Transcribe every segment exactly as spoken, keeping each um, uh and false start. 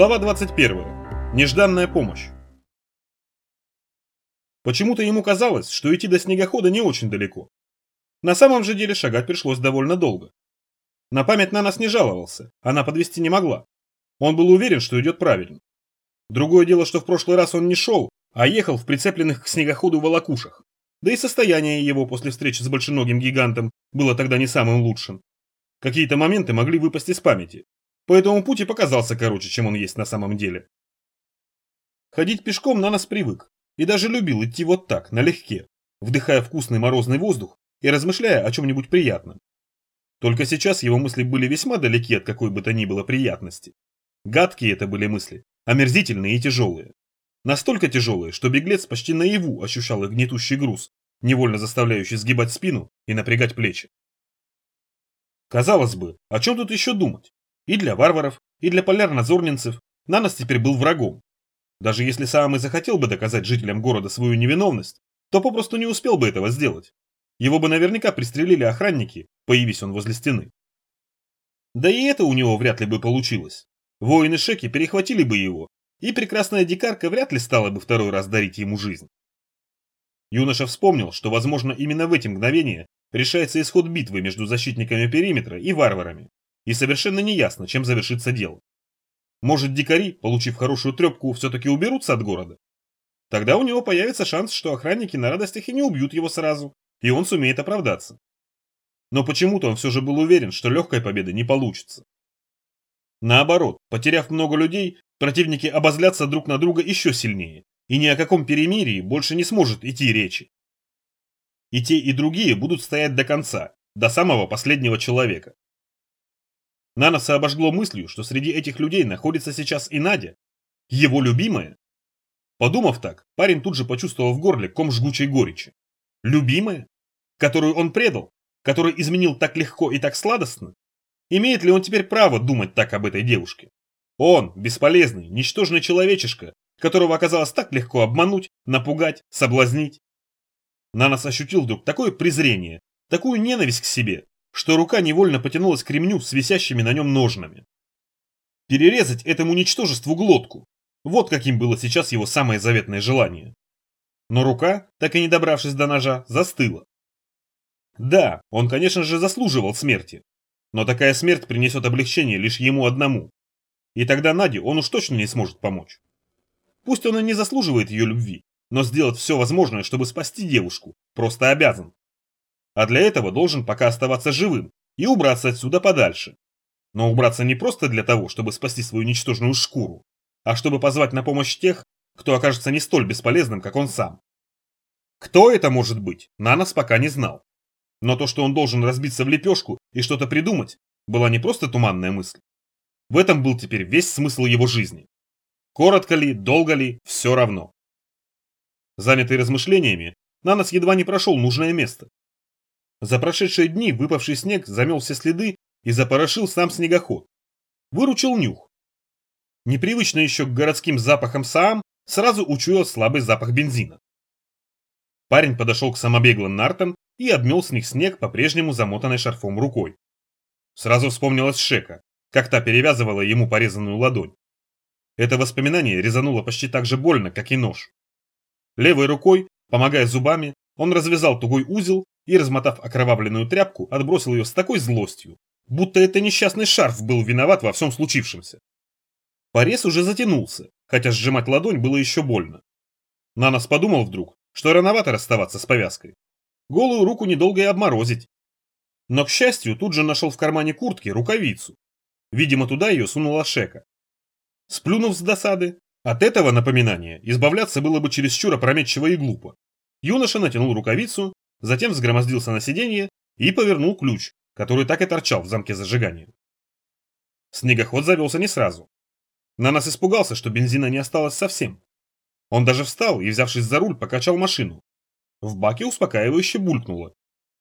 Глава двадцать первая. Нежданная помощь. Почему-то ему казалось, что идти до снегохода не очень далеко. На самом же деле шагать пришлось довольно долго. На память на нас не жаловался, она подвести не могла. Он был уверен, что идет правильно. Другое дело, что в прошлый раз он не шел, а ехал в прицепленных к снегоходу волокушах. Да и состояние его после встречи с большеногим гигантом было тогда не самым лучшим. Какие-то моменты могли выпасть из памяти. Поэтому путь и показался короче, чем он есть на самом деле. Ходить пешком на нас привык. И даже любил идти вот так, налегке, вдыхая вкусный морозный воздух и размышляя о чем-нибудь приятном. Только сейчас его мысли были весьма далеки от какой бы то ни было приятности. Гадкие это были мысли, омерзительные и тяжелые. Настолько тяжелые, что беглец почти наяву ощущал их гнетущий груз, невольно заставляющий сгибать спину и напрягать плечи. Казалось бы, о чем тут еще думать? И для варваров, и для полярнозорненцев Нанос теперь был врагом. Даже если сам и захотел бы доказать жителям города свою невиновность, то попросту не успел бы этого сделать. Его бы наверняка пристрелили охранники, появись он возле стены. Да и это у него вряд ли бы получилось. Воины Шеки перехватили бы его, и прекрасная дикарка вряд ли стала бы второй раз дарить ему жизнь. Юноша вспомнил, что, возможно, именно в эти мгновения решается исход битвы между защитниками периметра и варварами, и совершенно неясно, чем завершится дело. Может, дикари, получив хорошую трепку, все-таки уберутся от города? Тогда у него появится шанс, что охранники на радостях и не убьют его сразу, и он сумеет оправдаться. Но почему-то он все же был уверен, что легкой победы не получится. Наоборот, потеряв много людей, противники обозлятся друг на друга еще сильнее, и ни о каком перемирии больше не сможет идти речи. И те, и другие будут стоять до конца, до самого последнего человека. Наноса обожгло мыслью, что среди этих людей находится сейчас и Надя, его любимая. Подумав так, парень тут же почувствовал в горле ком жгучей горечи. Любимая? Которую он предал? Который изменил так легко и так сладостно? Имеет ли он теперь право думать так об этой девушке? Он, бесполезный, ничтожный человечишка, которого оказалось так легко обмануть, напугать, соблазнить. Нанос ощутил вдруг такое презрение, такую ненависть к себе, что рука невольно потянулась к ремню с висящими на нем ножнами. Перерезать этому ничтожеству глотку. Вот каким было сейчас его самое заветное желание. Но рука, так и не добравшись до ножа, застыла. Да, он, конечно же, заслуживал смерти. Но такая смерть принесет облегчение лишь ему одному. И тогда Наде он уж точно не сможет помочь. Пусть он и не заслуживает ее любви, но сделать все возможное, чтобы спасти девушку, просто обязан. А для этого должен пока оставаться живым и убраться отсюда подальше. Но убраться не просто для того, чтобы спасти свою ничтожную шкуру, а чтобы позвать на помощь тех, кто окажется не столь бесполезным, как он сам. Кто это может быть, Нанос пока не знал. Но то, что он должен разбиться в лепешку и что-то придумать, была не просто туманная мысль. В этом был теперь весь смысл его жизни. Коротко ли, долго ли, все равно. Занятый размышлениями, Нанос едва не прошел нужное место. За прошедшие дни выпавший снег замел все следы и запорошил сам снегоход. Выручил нюх. Непривычно еще к городским запахам Саам сразу учуял слабый запах бензина. Парень подошел к самобеглым нартам и обмел с них снег по-прежнему замотанной шарфом рукой. Сразу вспомнилась Шека, как та перевязывала ему порезанную ладонь. Это воспоминание резануло почти так же больно, как и нож. Левой рукой, помогая зубами, он развязал тугой узел и, размотав окровавленную тряпку, отбросил ее с такой злостью, будто это несчастный шарф был виноват во всем случившемся. Порез уже затянулся, хотя сжимать ладонь было еще больно. Нанос подумал вдруг, что рановато расставаться с повязкой. Голую руку недолго и обморозить. Но, к счастью, тут же нашел в кармане куртки рукавицу. Видимо, туда ее сунула Шека. Сплюнув с досады, от этого напоминания избавляться было бы чересчур опрометчиво и глупо. Юноша натянул рукавицу, затем взгромоздился на сиденье и повернул ключ, который так и торчал в замке зажигания. Снегоход завелся не сразу. Нанос испугался, что бензина не осталось совсем. Он даже встал и, взявшись за руль, покачал машину. В баке успокаивающе булькнуло.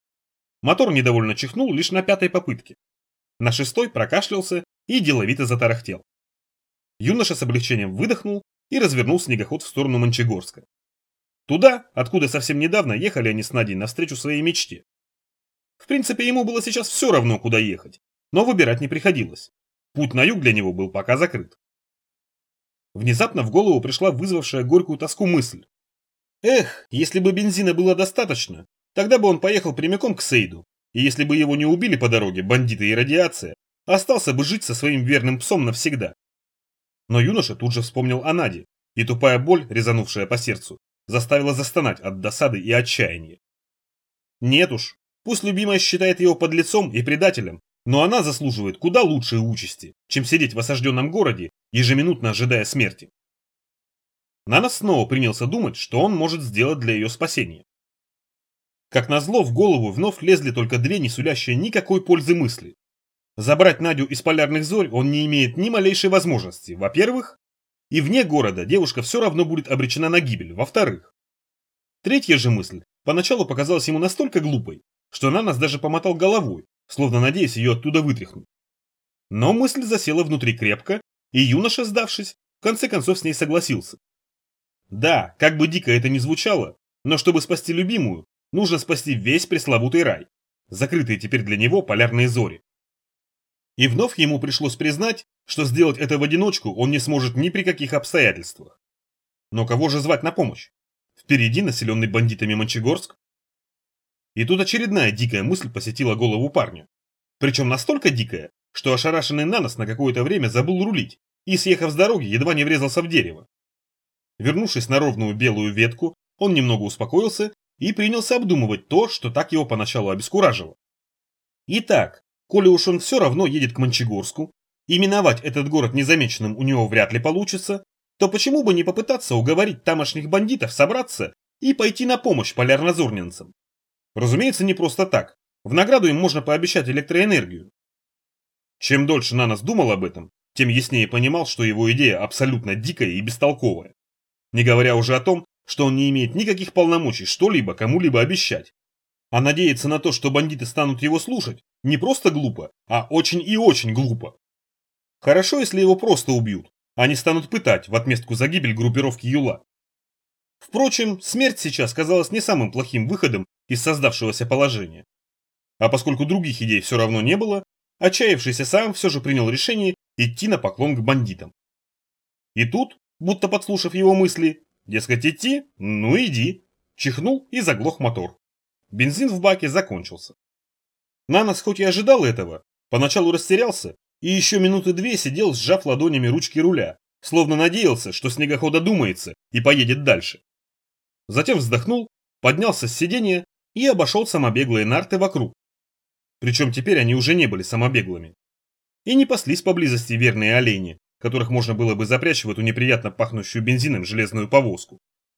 Мотор недовольно чихнул лишь на пятой попытке. На шестой прокашлялся и деловито затарахтел. Юноша с облегчением выдохнул и развернул снегоход в сторону Мончегорска. Туда, откуда совсем недавно ехали они с Надей навстречу своей мечте. В принципе, ему было сейчас все равно, куда ехать, но выбирать не приходилось. Путь на юг для него был пока закрыт. Внезапно в голову пришла вызвавшая горькую тоску мысль. Эх, если бы бензина было достаточно, тогда бы он поехал прямиком к Сейду, и если бы его не убили по дороге бандиты и радиация, остался бы жить со своим верным псом навсегда. Но юноша тут же вспомнил о Наде, и тупая боль, резанувшая по сердцу, заставила застонать от досады и отчаяния. Нет уж, пусть любимая считает его подлецом и предателем, но она заслуживает куда лучшей участи, чем сидеть в осажденном городе, ежеминутно ожидая смерти. Нанос снова принялся думать, что он может сделать для ее спасения. Как назло, в голову вновь лезли только две не сулящие никакой пользы мысли. Забрать Надю из полярных зорь он не имеет ни малейшей возможности, во-первых, и вне города девушка все равно будет обречена на гибель, во-вторых. Третья же мысль поначалу показалась ему настолько глупой, что Нанос даже помотал головой, словно надеясь ее оттуда вытряхнуть. Но мысль засела внутри крепко, и юноша, сдавшись, в конце концов с ней согласился. Да, как бы дико это ни звучало, но чтобы спасти любимую, нужно спасти весь пресловутый рай, закрытые теперь для него полярные зори. И вновь ему пришлось признать, что сделать это в одиночку он не сможет ни при каких обстоятельствах. Но кого же звать на помощь? Впереди населенный бандитами Мончегорск. И тут очередная дикая мысль посетила голову парня. Причем настолько дикая, что ошарашенный Нанос на какое-то время забыл рулить и, съехав с дороги, едва не врезался в дерево. Вернувшись на ровную белую ветку, он немного успокоился и принялся обдумывать то, что так его поначалу обескуражило. Итак, коли уж он все равно едет к Мончегорску, и миновать этот город незамеченным у него вряд ли получится, то почему бы не попытаться уговорить тамошних бандитов собраться и пойти на помощь полярнозорненцам? Разумеется, не просто так. В награду им можно пообещать электроэнергию. Чем дольше Нанос думал об этом, тем яснее понимал, что его идея абсолютно дикая и бестолковая. Не говоря уже о том, что он не имеет никаких полномочий что-либо кому-либо обещать. А надеяться на то, что бандиты станут его слушать, не просто глупо, а очень и очень глупо. Хорошо, если его просто убьют, а не станут пытать в отместку за гибель группировки Юла. Впрочем, смерть сейчас казалась не самым плохим выходом из создавшегося положения. А поскольку других идей все равно не было, отчаявшийся сам все же принял решение идти на поклон к бандитам. И тут, будто подслушав его мысли, дескать, идти? Ну иди. Чихнул и заглох мотор. Бензин в баке закончился. Нанос хоть и ожидал этого, поначалу растерялся и еще минуты две сидел, сжав ладонями ручки руля, словно надеялся, что снегоход одумается и поедет дальше. Затем вздохнул, поднялся с сиденья и обошел самобеглые нарты вокруг. Причем теперь они уже не были самобеглыми. И не паслись поблизости верные олени, которых можно было бы запрячь в эту неприятно пахнущую бензином железную повозку.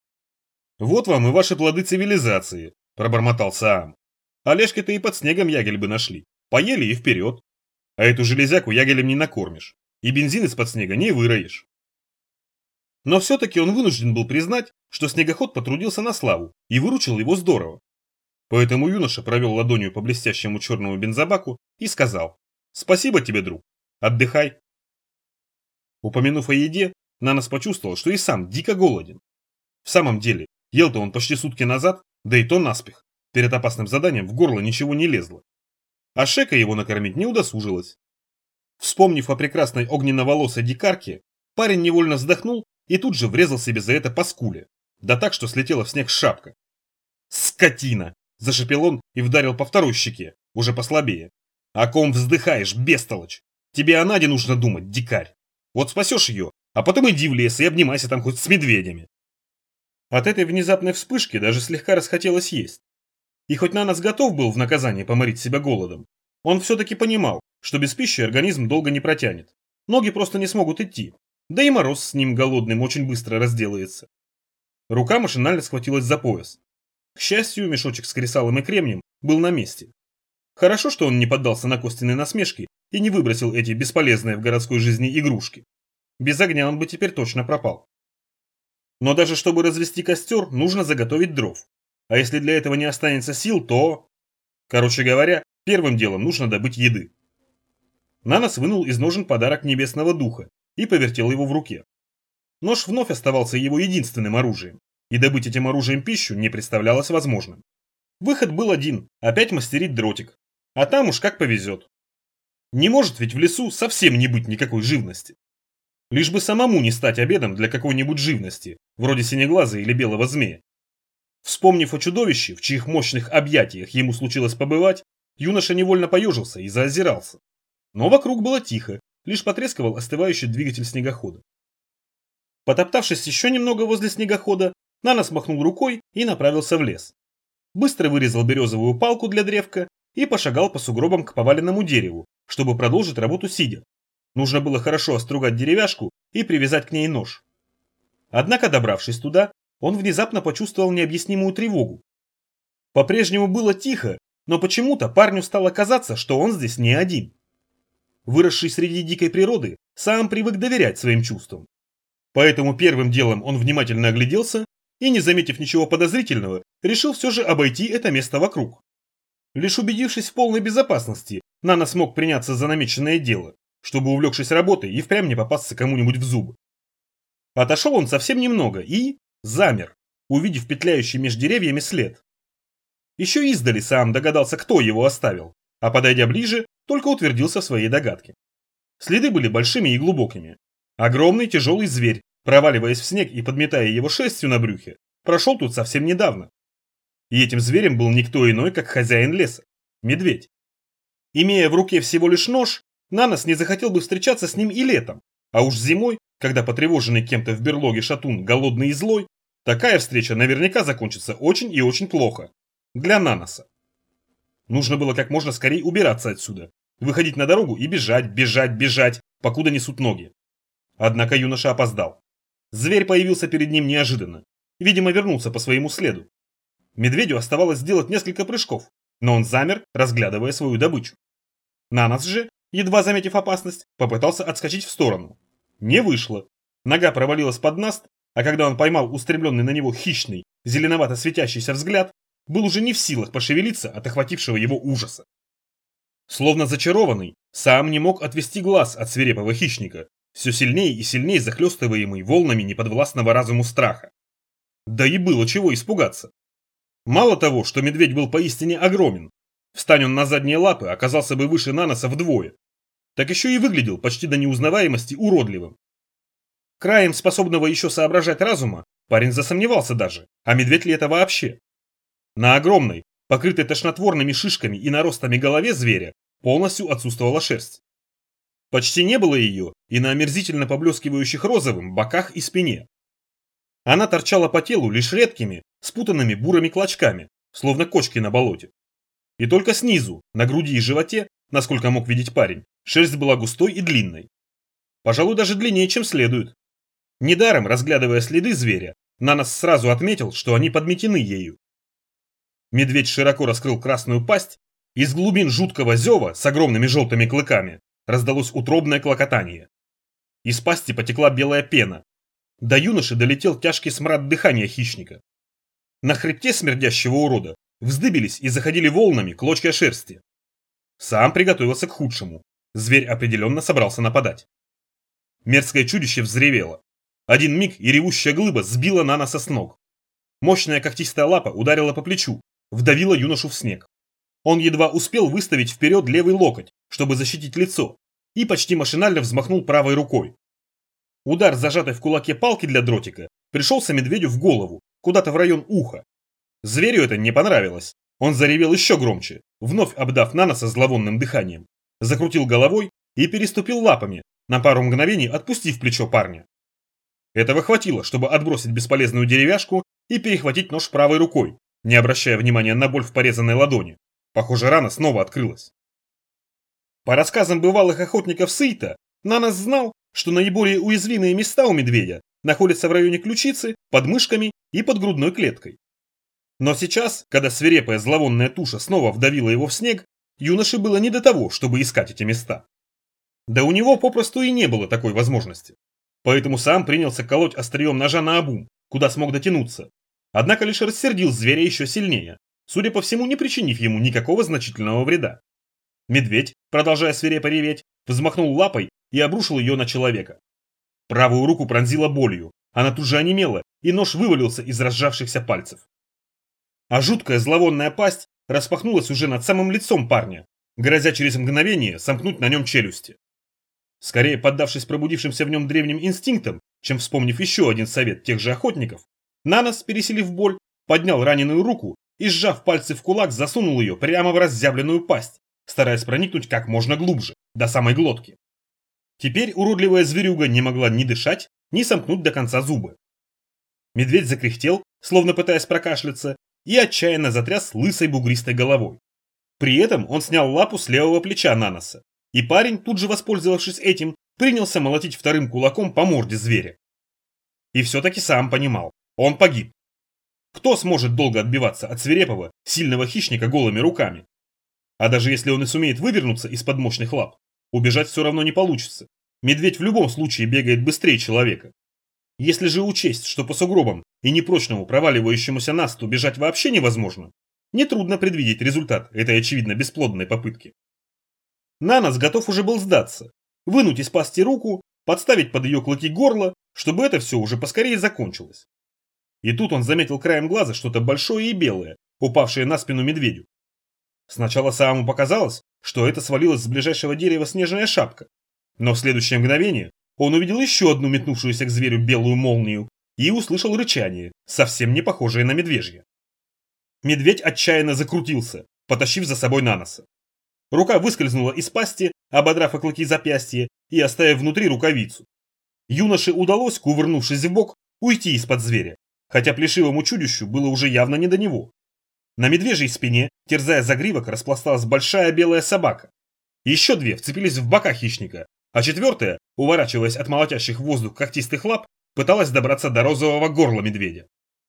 «Вот вам и ваши плоды цивилизации», – пробормотал Саам. «Олежки-то и под снегом ягель бы нашли. Поели и вперед. А эту железяку ягелем не накормишь, и бензин из-под снега не выроешь». Но все-таки он вынужден был признать, что снегоход потрудился на славу и выручил его здорово. Поэтому юноша провел ладонью по блестящему черному бензобаку и сказал: «Спасибо тебе, друг. Отдыхай». Упомянув о еде, Нанос почувствовал, что и сам дико голоден. В самом деле, ел-то он почти сутки назад, да и то наспех. Перед опасным заданием в горло ничего не лезло. А Шека его накормить не удосужилась. Вспомнив о прекрасной огненноволосой дикарке, парень невольно вздохнул и тут же врезал себе за это по скуле. Да так, что слетела в снег шапка. «Скотина!» – зашипел он и вдарил по второй щеке, уже послабее. «О ком вздыхаешь, бестолочь? Тебе о Наде нужно думать, дикарь. Вот спасешь ее, а потом иди в лес и обнимайся там хоть с медведями». От этой внезапной вспышки даже слегка расхотелось есть. И хоть Нанос готов был в наказание поморить себя голодом, он все-таки понимал, что без пищи организм долго не протянет. Ноги просто не смогут идти, да и мороз с ним голодным очень быстро разделается. Рука машинально схватилась за пояс. К счастью, мешочек с кресалом и кремнием был на месте. Хорошо, что он не поддался на Костины насмешки и не выбросил эти бесполезные в городской жизни игрушки. Без огня он бы теперь точно пропал. Но даже чтобы развести костер, нужно заготовить дров. А если для этого не останется сил, то... Короче говоря, первым делом нужно добыть еды. Нанос вынул из ножен подарок небесного духа и повертел его в руке. Нож вновь оставался его единственным оружием, и добыть этим оружием пищу не представлялось возможным. Выход был один – опять мастерить дротик. А там уж как повезет. Не может ведь в лесу совсем не быть никакой живности. Лишь бы самому не стать обедом для какой-нибудь живности, вроде синеглаза или белого змея. Вспомнив о чудовище, в чьих мощных объятиях ему случилось побывать, юноша невольно поежился и заозирался. Но вокруг было тихо, лишь потрескивал остывающий двигатель снегохода. Потоптавшись еще немного возле снегохода, Нанос махнул рукой и направился в лес. Быстро вырезал березовую палку для древка и пошагал по сугробам к поваленному дереву, чтобы продолжить работу сидя. Нужно было хорошо остругать деревяшку и привязать к ней нож. Однако, добравшись туда, он внезапно почувствовал необъяснимую тревогу. По-прежнему было тихо, но почему-то парню стало казаться, что он здесь не один. Выросший среди дикой природы, сам привык доверять своим чувствам. Поэтому первым делом он внимательно огляделся и, не заметив ничего подозрительного, решил все же обойти это место вокруг. Лишь убедившись в полной безопасности, Нано смог приняться за намеченное дело, чтобы, увлекшись работой, и впрямь не попасться кому-нибудь в зубы. Отошел он совсем немного и замер, увидев петляющий меж деревьями след. Еще издали сам догадался, кто его оставил, а подойдя ближе, только утвердился в своей догадке. Следы были большими и глубокими. Огромный тяжелый зверь, проваливаясь в снег и подметая его шерстью на брюхе, прошел тут совсем недавно. И этим зверем был никто иной, как хозяин леса – медведь. Имея в руке всего лишь нож, Нанос не захотел бы встречаться с ним и летом, а уж зимой, когда потревоженный кем-то в берлоге шатун голодный и злой, такая встреча наверняка закончится очень и очень плохо. Для Наноса. Нужно было как можно скорее убираться отсюда, выходить на дорогу и бежать, бежать, бежать, покуда несут ноги. Однако юноша опоздал. Зверь появился перед ним неожиданно. Видимо, вернулся по своему следу. Медведю оставалось сделать несколько прыжков, но он замер, разглядывая свою добычу. Нанос же, едва заметив опасность, попытался отскочить в сторону. Не вышло. Нога провалилась под наст, а когда он поймал устремленный на него хищный, зеленовато светящийся взгляд, был уже не в силах пошевелиться от охватившего его ужаса. Словно зачарованный, сам не мог отвести глаз от свирепого хищника, все сильнее и сильнее захлестываемый волнами неподвластного разуму страха. Да и было чего испугаться. Мало того, что медведь был поистине огромен, встань он на задние лапы, оказался бы выше Наноса вдвое, так еще и выглядел почти до неузнаваемости уродливым. Краем способного еще соображать разума, парень засомневался даже, а медведь ли это вообще? На огромной, покрытой тошнотворными шишками и наростами голове зверя полностью отсутствовала шерсть. Почти не было ее и на омерзительно поблескивающих розовым боках и спине. Она торчала по телу лишь редкими, спутанными бурыми клочками, словно кочки на болоте. И только снизу, на груди и животе, насколько мог видеть парень, шерсть была густой и длинной. Пожалуй, даже длиннее, чем следует. Недаром, разглядывая следы зверя, Нанос сразу отметил, что они подметены ею. Медведь широко раскрыл красную пасть, и из глубин жуткого зева с огромными желтыми клыками раздалось утробное клокотание. Из пасти потекла белая пена. До юноши долетел тяжкий смрад дыхания хищника. На хребте смердящего урода вздыбились и заходили волнами клочья шерсти. Сам приготовился к худшему. Зверь определенно собрался нападать. Мерзкое чудище взревело. Один миг и ревущая глыба сбила Наноса с ног. Мощная когтистая лапа ударила по плечу, вдавила юношу в снег. Он едва успел выставить вперед левый локоть, чтобы защитить лицо, и почти машинально взмахнул правой рукой. Удар, зажатой в кулаке палки для дротика, пришелся медведю в голову, куда-то в район уха. Зверю это не понравилось. Он заревел еще громче, вновь обдав Наноса зловонным дыханием, закрутил головой и переступил лапами, на пару мгновений отпустив плечо парня. Этого хватило, чтобы отбросить бесполезную деревяшку и перехватить нож правой рукой, не обращая внимания на боль в порезанной ладони. Похоже, рана снова открылась. По рассказам бывалых охотников Сыйта, Нанос знал, что наиболее уязвимые места у медведя находятся в районе ключицы, под мышками и под грудной клеткой. Но сейчас, когда свирепая зловонная туша снова вдавила его в снег, юноше было не до того, чтобы искать эти места. Да у него попросту и не было такой возможности. Поэтому сам принялся колоть острием ножа наобум, куда смог дотянуться. Однако лишь рассердил зверя еще сильнее, судя по всему, не причинив ему никакого значительного вреда. Медведь, продолжая свирепо реветь, взмахнул лапой и обрушил ее на человека. Правую руку пронзила болью, она тут же онемела, и нож вывалился из разжавшихся пальцев. А жуткая зловонная пасть распахнулась уже над самым лицом парня, грозя через мгновение сомкнуть на нем челюсти. Скорее поддавшись пробудившимся в нем древним инстинктам, чем вспомнив еще один совет тех же охотников, Нанос, пересилив боль, поднял раненую руку и, сжав пальцы в кулак, засунул ее прямо в разъявленную пасть, стараясь проникнуть как можно глубже, до самой глотки. Теперь уродливая зверюга не могла ни дышать, ни сомкнуть до конца зубы. Медведь закряхтел, словно пытаясь прокашляться, и отчаянно затряс лысой бугристой головой. При этом он снял лапу с левого плеча Наноса, и парень, тут же воспользовавшись этим, принялся молотить вторым кулаком по морде зверя. И все-таки сам понимал, он погиб. Кто сможет долго отбиваться от свирепого, сильного хищника голыми руками? А даже если он и сумеет вывернуться из-под мощных лап, убежать все равно не получится. Медведь в любом случае бегает быстрее человека. Если же учесть, что по сугробам и непрочному проваливающемуся насту бежать вообще невозможно, нетрудно предвидеть результат этой очевидно бесплодной попытки. Нанос готов уже был сдаться, вынуть из пасти руку, подставить под ее клыки горло, чтобы это все уже поскорее закончилось. И тут он заметил краем глаза что-то большое и белое, упавшее на спину медведю. Сначала самому показалось, что это свалилась с ближайшего дерева снежная шапка, но в следующее мгновение он увидел еще одну метнувшуюся к зверю белую молнию и услышал рычание, совсем не похожее на медвежье. Медведь отчаянно закрутился, потащив за собой Наноса. Рука выскользнула из пасти, ободрав о клыки запястья и оставив внутри рукавицу. Юноше удалось, кувырнувшись вбок, уйти из-под зверя, хотя плешивому чудищу было уже явно не до него. На медвежьей спине, терзая загривок, распласталась большая белая собака. Еще две вцепились в бока хищника, а четвертая, уворачиваясь от молотящих в воздух когтистых лап, пыталась добраться до розового горла медведя.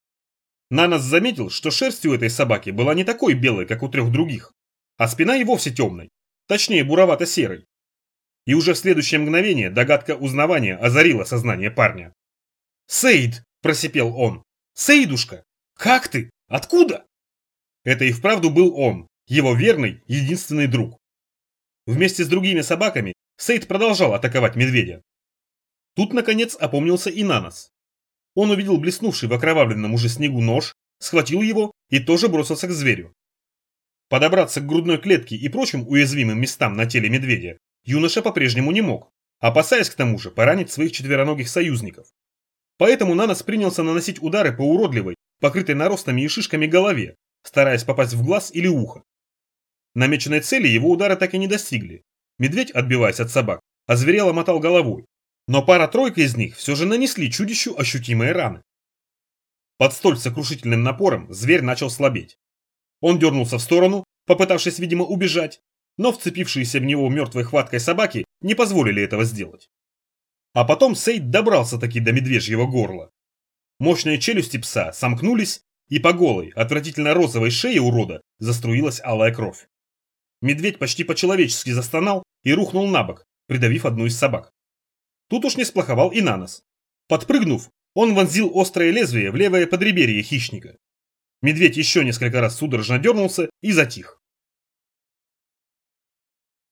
Нанос заметил, что шерсть у этой собаки была не такой белой, как у трех других, а спина и вовсе темной, точнее буровато-серой. И уже в следующее мгновение догадка узнавания озарила сознание парня. «Саид!» – просипел он. «Саидушка! Как ты? Откуда?» Это и вправду был он, его верный, единственный друг. Вместе с другими собаками Саид продолжал атаковать медведя. Тут, наконец, опомнился и Нанос. Он увидел блеснувший в окровавленном уже снегу нож, схватил его и тоже бросился к зверю. Подобраться к грудной клетке и прочим уязвимым местам на теле медведя юноша по-прежнему не мог, опасаясь к тому же поранить своих четвероногих союзников. Поэтому Нанос принялся наносить удары по уродливой, покрытой наростами и шишками голове, стараясь попасть в глаз или ухо. Намеченной цели его удары так и не достигли. Медведь, отбиваясь от собак, озверело мотал головой, но пара-тройка из них все же нанесли чудищу ощутимые раны. Под столь сокрушительным напором зверь начал слабеть. Он дернулся в сторону, попытавшись, видимо, убежать, но вцепившиеся в него мертвой хваткой собаки не позволили этого сделать. А потом Саид добрался-таки до медвежьего горла. Мощные челюсти пса сомкнулись, и по голой, отвратительно розовой шее урода заструилась алая кровь. Медведь почти по-человечески застонал и рухнул на бок, придавив одну из собак. Тут уж не сплоховал и Нанос. Подпрыгнув, он вонзил острое лезвие в левое подреберье хищника. Медведь еще несколько раз судорожно дернулся и затих.